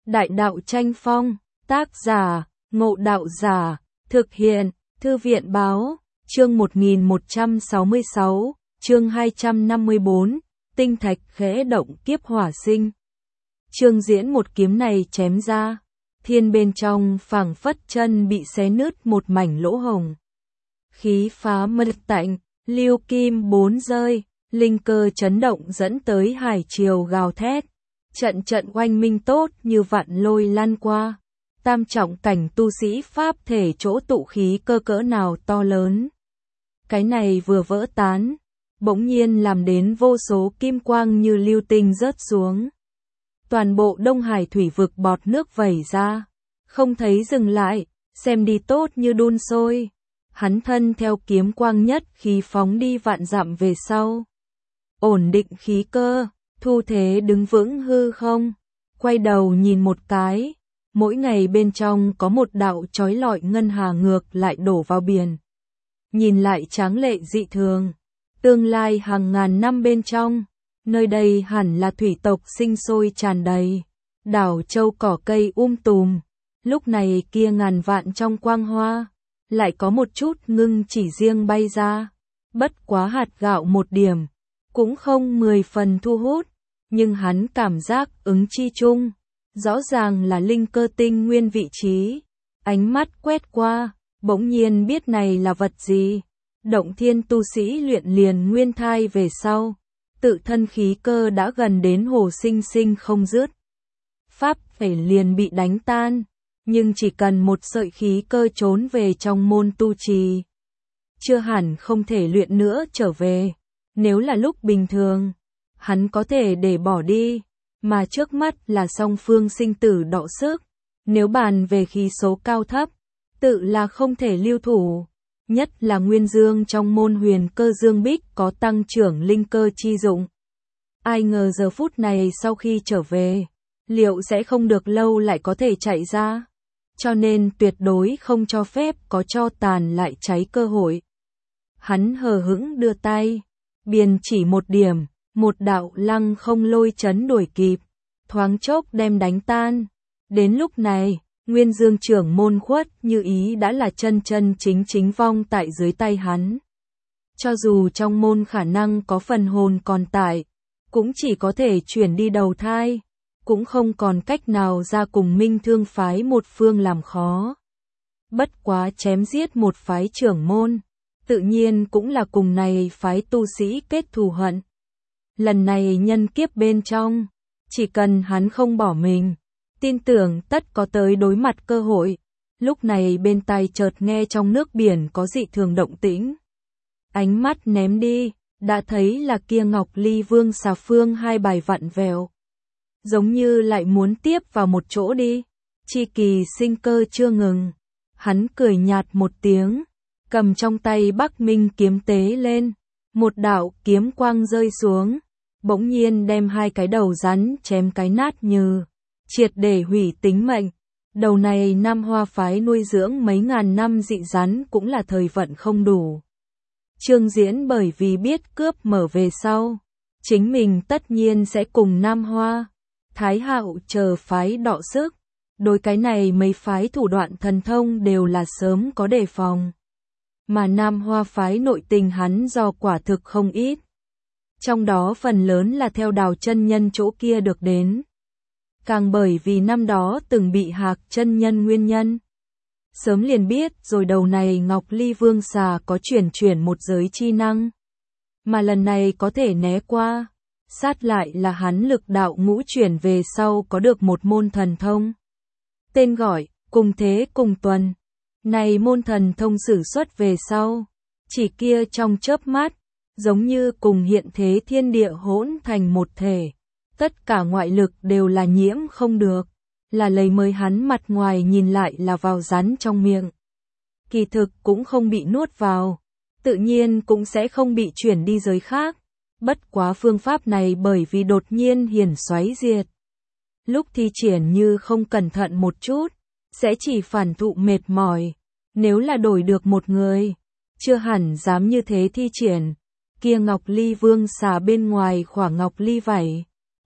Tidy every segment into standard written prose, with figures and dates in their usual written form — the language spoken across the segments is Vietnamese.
Đại đạo tranh phong, tác giả, Ngộ Đạo Giả, thực hiện, Thư viện báo, chương 1166, chương 254, tinh thạch khẽ động kiếp hỏa sinh. Chương diễn một kiếm này chém ra, thiên bên trong phảng phất chân bị xé nứt một mảnh lỗ hồng. Khí phá mật tạnh, lưu kim bốn rơi, linh cơ chấn động dẫn tới hải triều gào thét. Trận trận oanh minh tốt như vạn lôi lan qua. Tam trọng cảnh tu sĩ pháp thể chỗ tụ khí cơ cỡ nào to lớn. Cái này vừa vỡ tán, bỗng nhiên làm đến vô số kim quang như lưu tinh rớt xuống. Toàn bộ Đông Hải thủy vực bọt nước vẩy ra, không thấy dừng lại, xem đi tốt như đun sôi. Hắn thân theo kiếm quang nhất khí phóng đi vạn dặm về sau. Ổn định khí cơ, thu thế đứng vững hư không, quay đầu nhìn một cái, mỗi ngày bên trong có một đạo chói lọi ngân hà ngược lại đổ vào biển. Nhìn lại tráng lệ dị thường, tương lai hàng ngàn năm bên trong, nơi đây hẳn là thủy tộc sinh sôi tràn đầy, đảo châu cỏ cây tùm, lúc này kia ngàn vạn trong quang hoa, lại có một chút ngưng chỉ riêng bay ra, bất quá hạt gạo một điểm, cũng không 10 phần thu hút, nhưng hắn cảm giác ứng chi chung, rõ ràng là linh cơ tinh nguyên vị trí, ánh mắt quét qua, bỗng nhiên biết này là vật gì. Động thiên tu sĩ luyện liền nguyên thai về sau, tự thân khí cơ đã gần đến hồ sinh sinh không dứt. Pháp phải liền bị đánh tan, nhưng chỉ cần một sợi khí cơ trốn về trong môn tu trì. Chưa hẳn không thể luyện nữa trở về, nếu là lúc bình thường, hắn có thể để bỏ đi, mà trước mắt là song phương sinh tử đọ sức, nếu bàn về khí số cao thấp, tự là không thể lưu thủ. Nhất là nguyên dương trong môn huyền cơ dương bích có tăng trưởng linh cơ chi dụng. Ai ngờ giờ phút này sau khi trở về, liệu sẽ không được lâu lại có thể chạy ra. Cho nên tuyệt đối không cho phép có cho tàn lại cháy cơ hội. Hắn hờ hững đưa tay, biên chỉ một điểm, một đạo lăng không lôi chấn đuổi kịp, thoáng chốc đem đánh tan. Đến lúc này, Nguyên Dương trưởng môn khuất như ý đã là chân chân chính chính vong tại dưới tay hắn. Cho dù trong môn khả năng có phần hồn còn tại, cũng chỉ có thể chuyển đi đầu thai, cũng không còn cách nào ra cùng Minh Thương phái một phương làm khó. Bất quá chém giết một phái trưởng môn, tự nhiên cũng là cùng này phái tu sĩ kết thù hận. Lần này nhân kiếp bên trong, chỉ cần hắn không bỏ mình, tin tưởng tất có tới đối mặt cơ hội. Lúc này bên tai chợt nghe trong nước biển có dị thường động tĩnh. Ánh mắt ném đi, đã thấy là kia Ngọc Ly Vương xà phương hai bài vặn vẹo. Giống như lại muốn tiếp vào một chỗ đi. Chi kỳ sinh cơ chưa ngừng. Hắn cười nhạt một tiếng, cầm trong tay Bắc Minh kiếm tế lên. Một đạo kiếm quang rơi xuống, bỗng nhiên đem hai cái đầu rắn chém cái nát như triệt để hủy tính mệnh. Đầu này Nam Hoa phái nuôi dưỡng mấy ngàn năm dị rắn cũng là thời vận không đủ. Trương Diễn bởi vì biết cướp mở về sau, chính mình tất nhiên sẽ cùng Nam Hoa, Thái Hạo chờ phái đọ sức. Đối cái này mấy phái thủ đoạn thần thông đều là sớm có đề phòng. Mà Nam Hoa phái nội tình hắn do quả thực không ít. Trong đó phần lớn là theo Đào chân nhân chỗ kia được đến. Càng bởi vì năm đó từng bị Hạc chân nhân nguyên nhân. Sớm liền biết rồi đầu này Ngọc Ly Vương xà có chuyển một giới chi năng. Mà lần này có thể né qua, sát lại là hắn lực đạo ngũ chuyển về sau có được một môn thần thông. Tên gọi, cùng thế cùng tuần. Này môn thần thông sử xuất về sau, chỉ kia trong chớp mắt, giống như cùng hiện thế thiên địa hỗn thành một thể. Tất cả ngoại lực đều là nhiễm không được, là lấy mới hắn mặt ngoài nhìn lại là vào rắn trong miệng. Kỳ thực cũng không bị nuốt vào, tự nhiên cũng sẽ không bị chuyển đi giới khác. Bất quá phương pháp này bởi vì đột nhiên hiển xoáy diệt. Lúc thi triển như không cẩn thận một chút, sẽ chỉ phản thụ mệt mỏi. Nếu là đổi được một người, chưa hẳn dám như thế thi triển. Kia Ngọc Ly Vương xà bên ngoài khỏa Ngọc Ly vảy,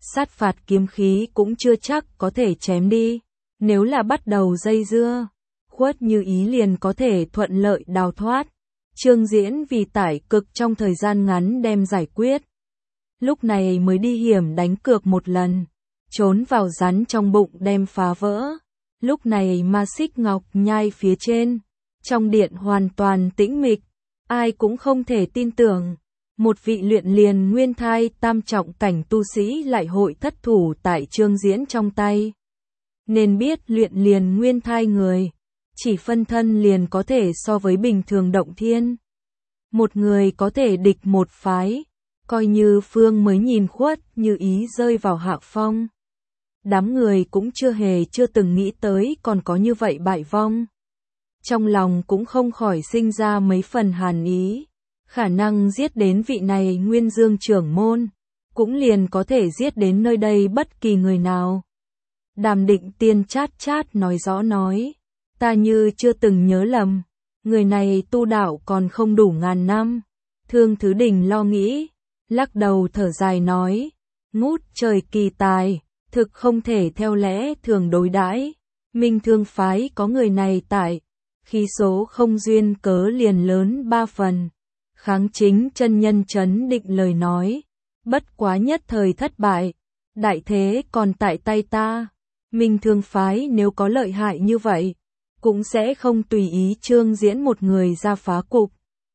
sát phạt kiếm khí cũng chưa chắc có thể chém đi. Nếu là bắt đầu dây dưa, Khuất Như Ý liền có thể thuận lợi đào thoát. Trương Diễn vì tải cực trong thời gian ngắn đem giải quyết. Lúc này mới đi hiểm đánh cược một lần, trốn vào rắn trong bụng đem phá vỡ. Lúc này Ma Xích Ngọc Nhai phía trên, trong điện hoàn toàn tĩnh mịch, ai cũng không thể tin tưởng. Một vị luyện liền nguyên thai tam trọng cảnh tu sĩ lại hội thất thủ tại Trương Diễn trong tay. Nên biết luyện liền nguyên thai người, chỉ phân thân liền có thể so với bình thường động thiên. Một người có thể địch một phái, coi như Phương mới nhìn Khuất Như Ý rơi vào hạ phong. Đám người cũng chưa từng nghĩ tới còn có như vậy bại vong. Trong lòng cũng không khỏi sinh ra mấy phần hàn ý. Khả năng giết đến vị này Nguyên Dương trưởng môn, cũng liền có thể giết đến nơi đây bất kỳ người nào. Đàm Định Tiên chát chát nói rõ nói, ta như chưa từng nhớ lầm, người này tu đạo còn không đủ ngàn năm. Thương Thứ Đình lo nghĩ, lắc đầu thở dài nói, ngút trời kỳ tài, thực không thể theo lẽ thường đối đãi. Minh Thương phái có người này tại, khí số không duyên cớ liền lớn 3 phần. Kháng Chính chân nhân trấn định lời nói, bất quá nhất thời thất bại, đại thế còn tại tay ta. Minh Thương phái nếu có lợi hại như vậy, cũng sẽ không tùy ý Trương Diễn một người ra phá cục.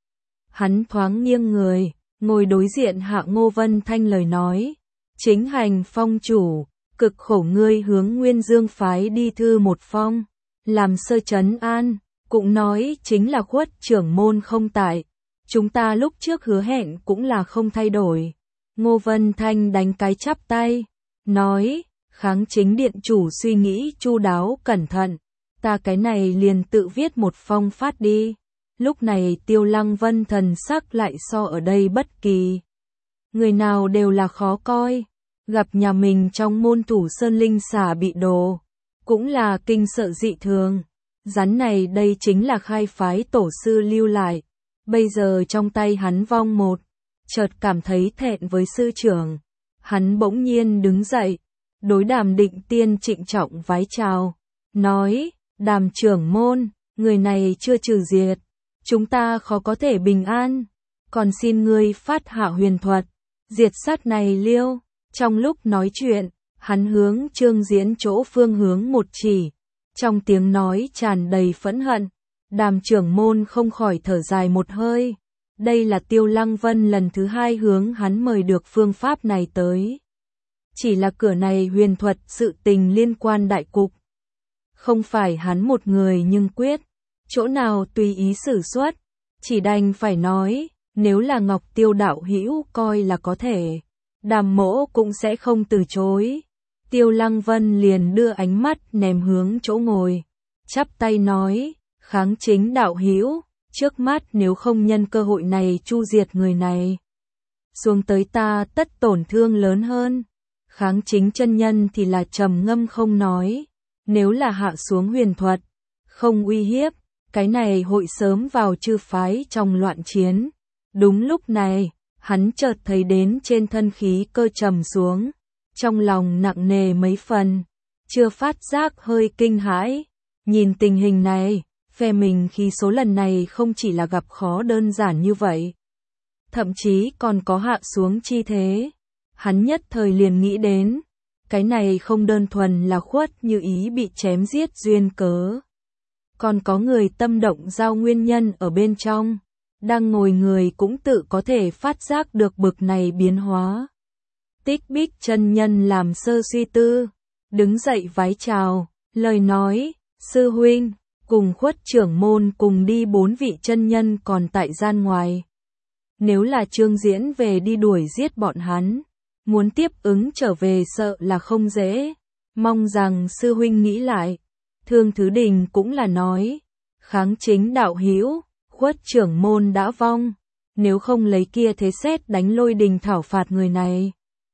Hắn thoáng nghiêng người, ngồi đối diện Hạ Ngô Vân Thanh lời nói, chính hành phong chủ, cực khổ ngươi hướng Nguyên Dương phái đi thư một phong, làm sơ trấn an, cũng nói chính là Khuất trưởng môn không tại. Chúng ta lúc trước hứa hẹn cũng là không thay đổi. Ngô Vân Thanh đánh cái chắp tay, nói, Kháng Chính điện chủ suy nghĩ chu đáo cẩn thận, ta cái này liền tự viết một phong phát đi. Lúc này Tiêu Lăng Vân thần sắc lại so ở đây bất kỳ người nào đều là khó coi, gặp nhà mình trong môn thủ sơn linh xả bị đồ, cũng là kinh sợ dị thường. Rắn này đây chính là khai phái tổ sư lưu lại. Bây giờ trong tay hắn vong một, chợt cảm thấy thẹn với sư trưởng. Hắn bỗng nhiên đứng dậy, đối Đàm Định Tiên trịnh trọng vái chào, nói, Đàm trưởng môn, người này chưa trừ diệt, chúng ta khó có thể bình an, còn xin ngươi phát hạ huyền thuật, diệt sát này liêu. Trong lúc nói chuyện, hắn hướng Trương Diễn chỗ phương hướng một chỉ, trong tiếng nói tràn đầy phẫn hận. Đàm trưởng môn không khỏi thở dài một hơi. Đây là Tiêu Lăng Vân lần thứ 2 hướng hắn mời được phương pháp này tới. Chỉ là cửa này huyền thuật sự tình liên quan đại cục. Không phải hắn một người nhưng quyết, chỗ nào tùy ý sử xuất. Chỉ đành phải nói, nếu là Ngọc Tiêu đạo hữu coi là có thể, Đàm mỗ cũng sẽ không từ chối. Tiêu Lăng Vân liền đưa ánh mắt ném hướng chỗ ngồi, chắp tay nói, Kháng Chính đạo hữu, trước mắt nếu không nhân cơ hội này chu diệt người này, xuống tới ta tất tổn thương lớn hơn. Kháng Chính chân nhân thì là trầm ngâm không nói, nếu là hạ xuống huyền thuật, không uy hiếp, cái này hội sớm vào chư phái trong loạn chiến. Đúng lúc này, hắn chợt thấy đến trên thân khí cơ trầm xuống, trong lòng nặng nề mấy phần, chưa phát giác hơi kinh hãi. Nhìn tình hình này, phe mình khí số lần này không chỉ là gặp khó đơn giản như vậy, thậm chí còn có hạ xuống chi thế. Hắn nhất thời liền nghĩ đến, cái này không đơn thuần là Khuất Như Ý bị chém giết duyên cớ, còn có người tâm động giao nguyên nhân ở bên trong. Đang ngồi người cũng tự có thể phát giác được bực này biến hóa. Tích Bích chân nhân làm sơ suy tư, đứng dậy vái chào, lời nói, sư huynh, cùng Khuất trưởng môn cùng đi 4 vị chân nhân còn tại gian ngoài. Nếu là Trương Diễn về đi đuổi giết bọn hắn, muốn tiếp ứng trở về sợ là không dễ, mong rằng sư huynh nghĩ lại. Thương Thứ Đình cũng là nói, Kháng Chính đạo hữu, Khuất trưởng môn đã vong, nếu không lấy kia thế sét đánh lôi đình thảo phạt người này,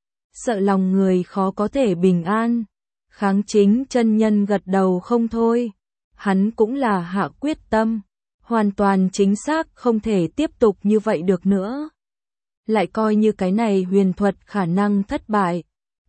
sợ lòng người khó có thể bình an. Kháng Chính chân nhân gật đầu không thôi, hắn cũng là hạ quyết tâm, hoàn toàn chính xác không thể tiếp tục như vậy được nữa. Lại coi như cái này huyền thuật khả năng thất bại,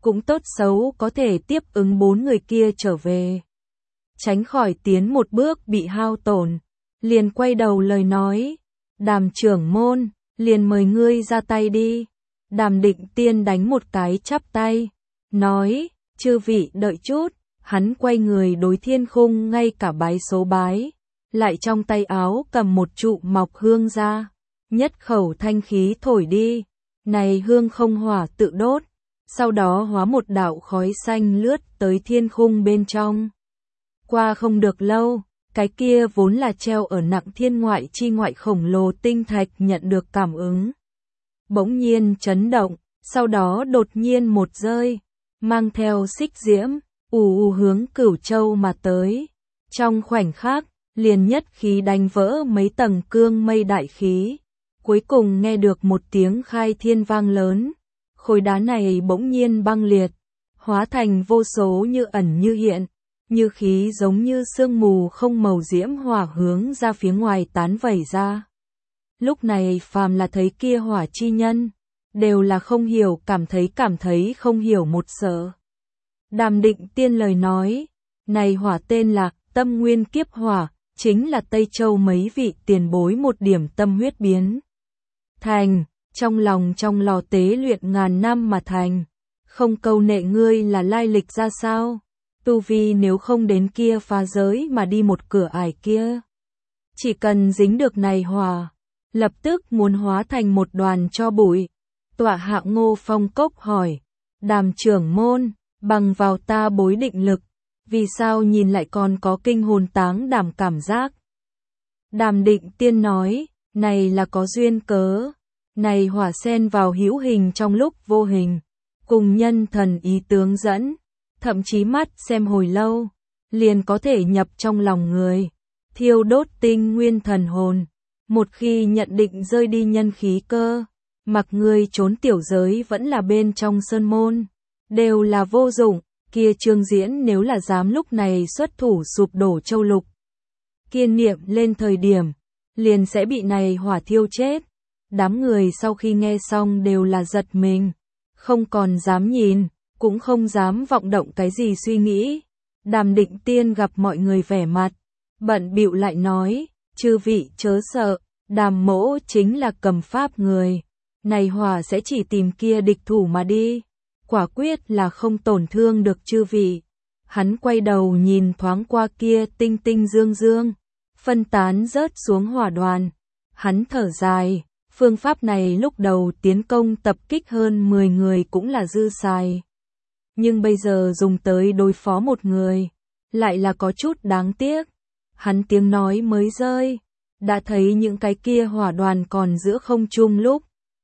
cũng tốt xấu có thể tiếp ứng 4 người kia trở về. Tránh khỏi tiến một bước bị hao tổn, liền quay đầu lời nói, Đàm trưởng môn, liền mời ngươi ra tay đi. Đàm Định Tiên đánh một cái chắp tay, nói, chư vị đợi chút, hắn quay người đối Thiên Khung ngay cả bái số bái, lại trong tay áo cầm một trụ mọc hương ra, nhất khẩu thanh khí thổi đi, này hương không hỏa tự đốt, sau đó hóa một đạo khói xanh lướt tới Thiên Khung bên trong. Qua không được lâu, cái kia vốn là treo ở nặng thiên ngoại chi ngoại khổng lồ tinh thạch nhận được cảm ứng. Bỗng nhiên chấn động, sau đó đột nhiên một rơi, mang theo xích diễm, hướng Cửu Châu mà tới. Trong khoảnh khắc, liền nhất khí đánh vỡ mấy tầng cương mây đại khí. Cuối cùng nghe được một tiếng khai thiên vang lớn, khối đá này bỗng nhiên băng liệt, hóa thành vô số như ẩn như hiện, như khí giống như sương mù không màu diễm hỏa hướng ra phía ngoài tán vẩy ra. Lúc này phàm là thấy kia hỏa chi nhân, đều là không hiểu cảm thấy không hiểu một sợ. Đàm Định Tiên lời nói, này hỏa tên là Tâm Nguyên Kiếp Hỏa, chính là Tây Châu mấy vị tiền bối một điểm tâm huyết biến thành, trong lò tế luyện ngàn năm mà thành, không câu nệ ngươi là lai lịch ra sao, tu vi nếu không đến kia phá giới mà đi một cửa ải kia. Chỉ cần dính được này hỏa, lập tức muốn hóa thành một đoàn tro bụi. Tọa hạ Ngô Phong Cốc hỏi, Đàm trưởng môn, bằng vào ta bối định lực, vì sao nhìn lại còn có kinh hồn táng đảm cảm giác? Đàm Định Tiên nói, này là có duyên cớ, này hỏa xen vào hữu hình trong lúc vô hình, cùng nhân thần ý tướng dẫn, thậm chí mắt xem hồi lâu, liền có thể nhập trong lòng người, thiêu đốt tinh nguyên thần hồn. Một khi nhận định rơi đi nhân khí cơ, mặc người trốn tiểu giới vẫn là bên trong sơn môn, đều là vô dụng. Kia Trương Diễn nếu là dám lúc này xuất thủ sụp đổ châu lục, kiên niệm lên thời điểm, liền sẽ bị này hỏa thiêu chết. Đám người sau khi nghe xong đều là giật mình, không còn dám nhìn, cũng không dám vọng động cái gì suy nghĩ. Đàm Định Tiên gặp mọi người vẻ mặt bận bịu lại nói, chư vị chớ sợ, Đàm mỗ chính là cầm pháp người, này hỏa sẽ chỉ tìm kia địch thủ mà đi, quả quyết là không tổn thương được chư vị. Hắn quay đầu nhìn thoáng qua kia tinh tinh dương dương, phân tán rớt xuống hỏa đoàn, hắn thở dài, phương pháp này lúc đầu tiến công tập kích hơn 10 người cũng là dư xài, nhưng bây giờ dùng tới đối phó một người, lại là có chút đáng tiếc. Hắn tiếng nói mới rơi, đã thấy những cái kia hỏa đoàn còn giữa không trung lúc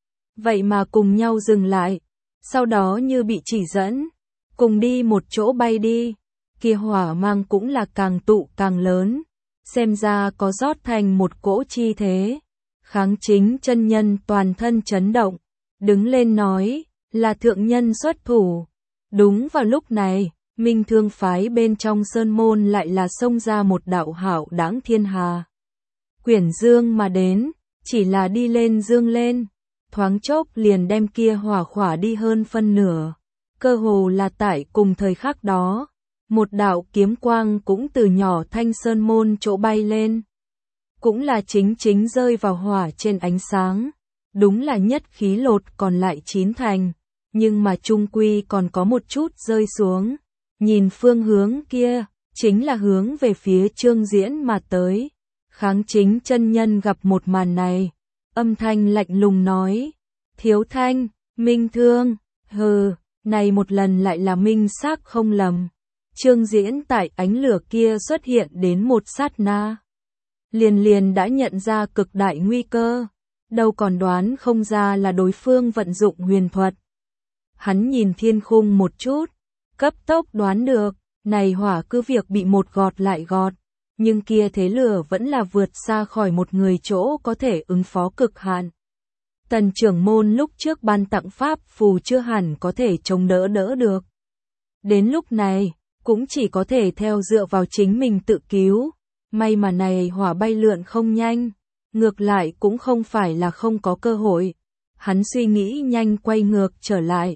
vậy mà cùng nhau dừng lại, sau đó như bị chỉ dẫn, cùng đi một chỗ bay đi. Kia hỏa mang cũng là càng tụ càng lớn, xem ra có rót thành một cỗ chi thế. Kháng Chính chân nhân toàn thân chấn động, đứng lên nói, là thượng nhân xuất thủ. Đúng vào lúc này, Minh Thương phái bên trong sơn môn lại là xông ra một đạo hảo đãng thiên hà. Quyển dương mà đến, chỉ là đi lên dương lên, thoáng chốc liền đem kia hỏa khỏa đi hơn phân nửa. Cơ hồ là tại cùng thời khắc đó, một đạo kiếm quang cũng từ nhỏ thanh sơn môn chỗ bay lên. Cũng là chính rơi vào hỏa trên ánh sáng. Đúng là nhất khí lột còn lại 9 thành, nhưng mà chung quy còn có một chút rơi xuống. Nhìn phương hướng kia, chính là hướng về phía Trương Diễn mà tới. Kháng Chính chân nhân gặp một màn này, âm thanh lạnh lùng nói, Thiếu Thanh, Minh Thương, hừ, này một lần lại là minh xác không lầm. Trương Diễn tại ánh lửa kia xuất hiện đến một sát na, liền đã nhận ra cực đại nguy cơ, đâu còn đoán không ra là đối phương vận dụng huyền thuật. Hắn nhìn thiên khung một chút, cấp tốc đoán được, này hỏa cứ việc bị một gọt lại gọt, nhưng kia thế lửa vẫn là vượt xa khỏi một người chỗ có thể ứng phó cực hạn. Tần trưởng môn lúc trước ban tặng pháp phù chưa hẳn có thể chống đỡ được. Đến lúc này, cũng chỉ có thể theo dựa vào chính mình tự cứu. May mà này hỏa bay lượn không nhanh, ngược lại cũng không phải là không có cơ hội. Hắn suy nghĩ nhanh quay ngược trở lại,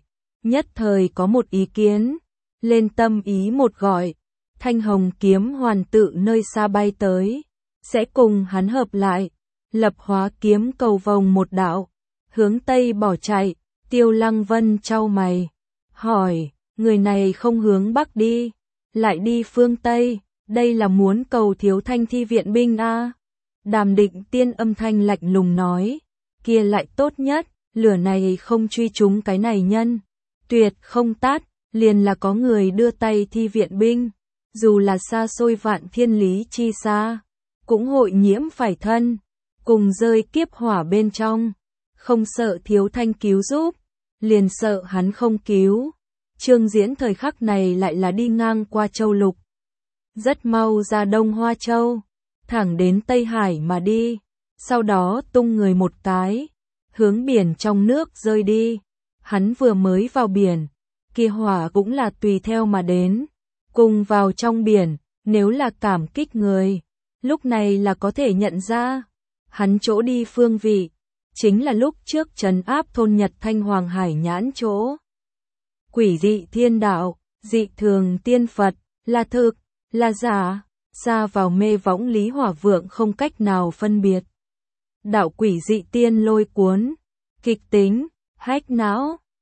nhất thời có một ý kiến, lên tâm ý một gọi, thanh hồng kiếm hoàn tự nơi xa bay tới, sẽ cùng hắn hợp lại, lập hóa kiếm cầu vòng một đạo, hướng Tây bỏ chạy. Tiêu Lăng Vân chau mày, hỏi, người này không hướng Bắc đi, lại đi phương Tây, đây là muốn cầu Thiếu Thanh Thi viện binh a? Đàm Định Tiên âm thanh lạnh lùng nói, kia lại tốt nhất, lửa này không truy trúng cái này nhân, tuyệt không tát, liền là có người đưa tay thi viện binh, dù là xa xôi vạn thiên lý chi xa, cũng hội nhiễm phải thân, cùng rơi kiếp hỏa bên trong, không sợ Thiếu Thanh cứu giúp, liền sợ hắn không cứu. Trương Diễn thời khắc này lại là đi ngang qua Châu Lục, rất mau ra Đông Hoa Châu, thẳng đến Tây Hải mà đi, sau đó tung người một cái, hướng biển trong nước rơi đi. Hắn vừa mới vào biển, kia hỏa cũng là tùy theo mà đến, cùng vào trong biển, nếu là cảm kích người, lúc này là có thể nhận ra, hắn chỗ đi phương vị, chính là lúc trước trấn áp thôn Nhật Thanh Hoàng Hải Nhãn chỗ. Quỷ dị thiên đạo, dị thường tiên Phật, là thực, là giả, xa vào mê võng Lý Hỏa Vượng không cách nào phân biệt. Đạo quỷ dị tiên lôi cuốn, kịch tính, hách não,